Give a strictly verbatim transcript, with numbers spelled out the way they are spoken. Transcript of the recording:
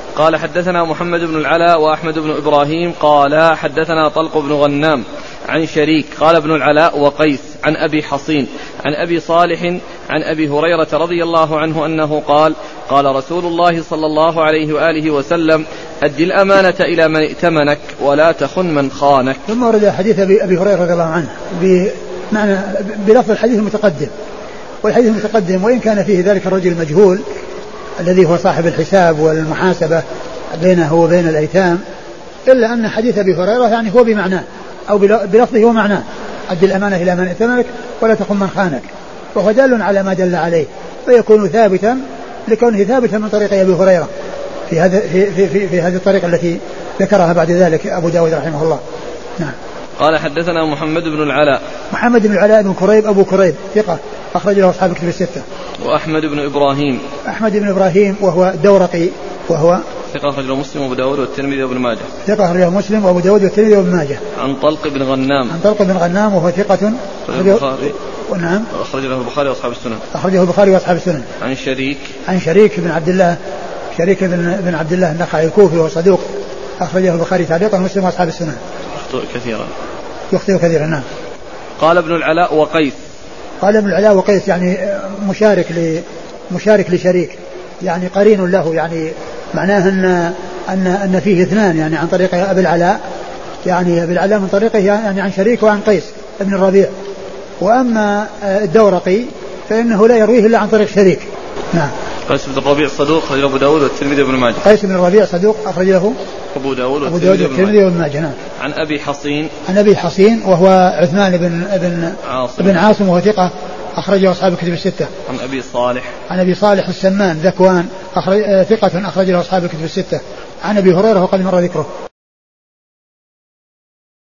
قال حدثنا محمد بن العلاء وأحمد بن إبراهيم قال حدثنا طلق بن غنام عن شريك قال ابن العلاء وقيس عن أبي حصين عن أبي صالح عن أبي هريرة رضي الله عنه أنه قال قال رسول الله صلى الله عليه وآله وسلم أد الأمانة إلى من ائتمنك ولا تخن من خانك. ثم ورد حديث أبي هريرة رضي الله عنه بمعنى بلفظ الحديث المتقدم. والحديث المتقدم وإن كان فيه ذلك الرجل المجهول الذي هو صاحب الحساب والمحاسبة بينه وبين الأيتام، إلا أن حديث أبي هريرة يعني هو بمعناه أو بلفظه هو معناه أد الأمانة إلى من ائتمنك ولا تخن من خانك، وهو دال على ما دل عليه، فيكون ثابتا لكونه ثابتا من طريق أبي هريرة في هذا في, في, في, في هذه الطريقة التي ذكرها بعد ذلك أبو داود رحمه الله. نعم. قال حدثنا محمد بن العلاء محمد بن العلاء بن كريب أبو كريب ثقة أخرج له أصحاب الكتب الستة. وأحمد بن إبراهيم أحمد بن إبراهيم وهو دورقي وهو ثقة أخرج له مسلم وأبو داود والترمذي وابن ماجه. ثقة أخرج له مسلم وأبو داود والترمذي وابن ماجه. عن طلق بن غنام عن طلق بن غنام وهو ثقة البخاري ونعم أخرج له البخاري وأصحاب السنن. أخرجه البخاري وأصحاب السنن. عن شريك عن شريك بن عبد الله شريك بن, بن عبد الله النخعي الكوفي وهو صدوق أخرجه البخاري تعليقا ومسلم وأصحاب السنن. يخطئ كثيرا يخطئ كثيرا. نعم. قال ابن العلاء وقيس قال ابن العلاء وقيس يعني مشارك ل مشارك لشريك يعني قرين له، يعني معناه أن أن أن فيه اثنان يعني عن طريق أبي العلاء يعني أبي العلاء من طريقه يعني عن شريك وعن قيس ابن الربيع. وأما الدورقي فإنه لا يرويه إلا عن طريق شريك. نعم. قيس بن الربيع صدوق أخرج له أبو داود والترمذي وابن ماجه. قيس بن الربيع صدوق أخرج له أبو داود والترمذي وابن ماجه. نعم. عن أبي حصين عن أبي حصين وهو عثمان بن ابن عاصم بن عاصم وهو ثقة أخرجه أصحاب الكتب الستة. عن أبي صالح عن أبي صالح السمان ذكوان أخرج ثقة أخرج له أصحاب الكتب الستة. عن أبي هريرة وقد مر ذكره.